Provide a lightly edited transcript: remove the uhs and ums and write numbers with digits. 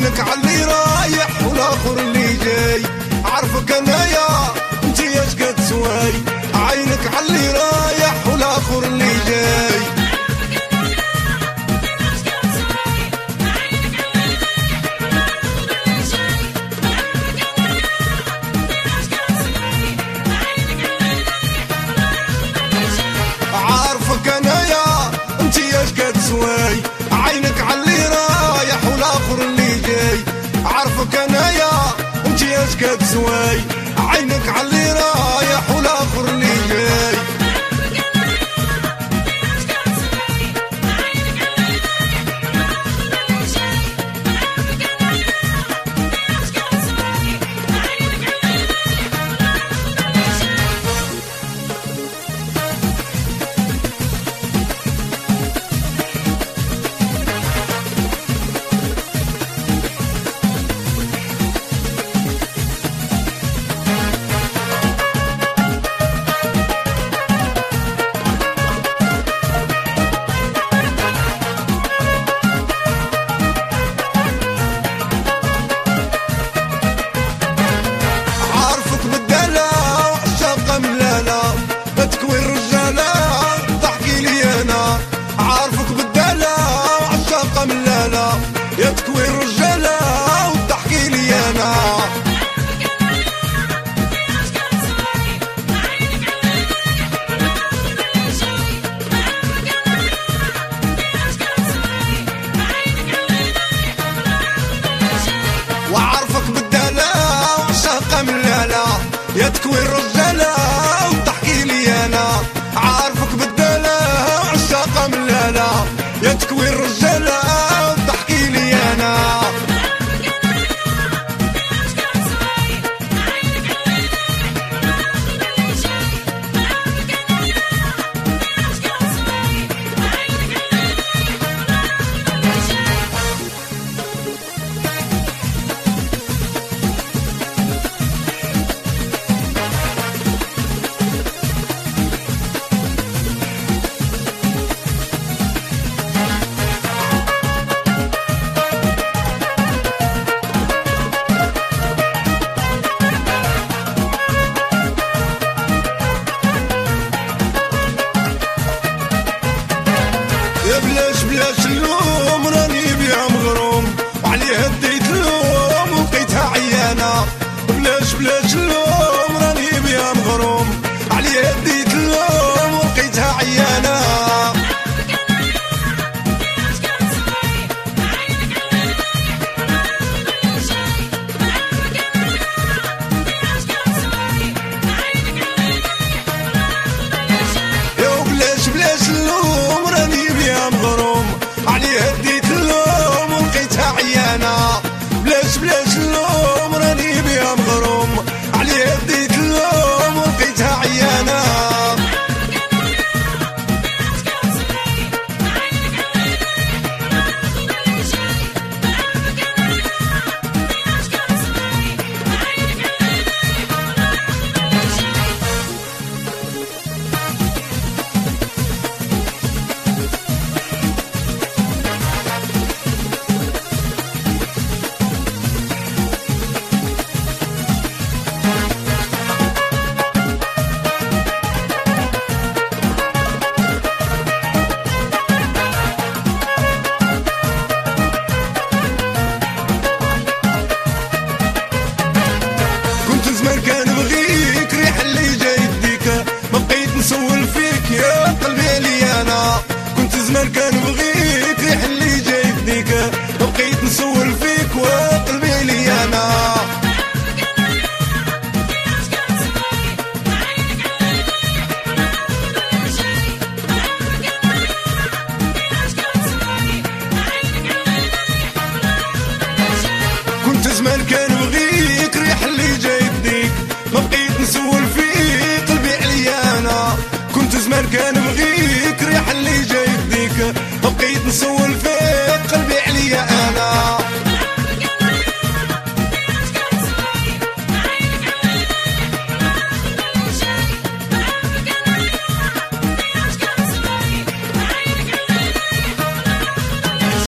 عينك عاللي رايح والاخر اللي جاي، عارفك انا يا انت ايش قد تسوي، عينك عاللي رايح والاخر اللي جاي. عارفك انا يا انت ايش قد تسوي، عينك عاللي رايح والاخر اللي جاي، عارفك انا يا انت ايش قد تسوي، عينك عاللي رايح والاخر اللي جاي. يا تكوي الرجالة وتحكي لي أنا، وعارفك بالدلع وعشاقة ملالة، يا تكوي الرجالة وتحكي لي أنا، عارفك بالدلع وعشاقة ملالة، يا تكوي الرجالة وتحكي لي أنا. بلاش اللوم راني بيها مغروم، وعليها ديت اللوم وبقيتها عيانة، بلاش اللوم راني بيها مغروم، عليها ديت اللوم وبقيتها عيانة. بلاش اللوم راني بيها مغروم، عليها ديت اللوم ولقيتها عيانة، بلاش اللوم راني بيها مغروم، عليها ديت اللوم ولقيتها عيانة. زمان كان بغيك ريح اللي جاي يديك، ما بقيت نسول فيك يا قلبي لي انا، كنت زمان كان بغيك ريح اللي جاي يديك، ما بقيت نسول فيك وقلبي لي انا. كنت زمان كان بغيك ريح اللي جاي يديك، ما بقيت نسول فيه قلبي عليانا، كنت زمان كان بغيك ريح اللي جاي يديك، ما بقيت نسول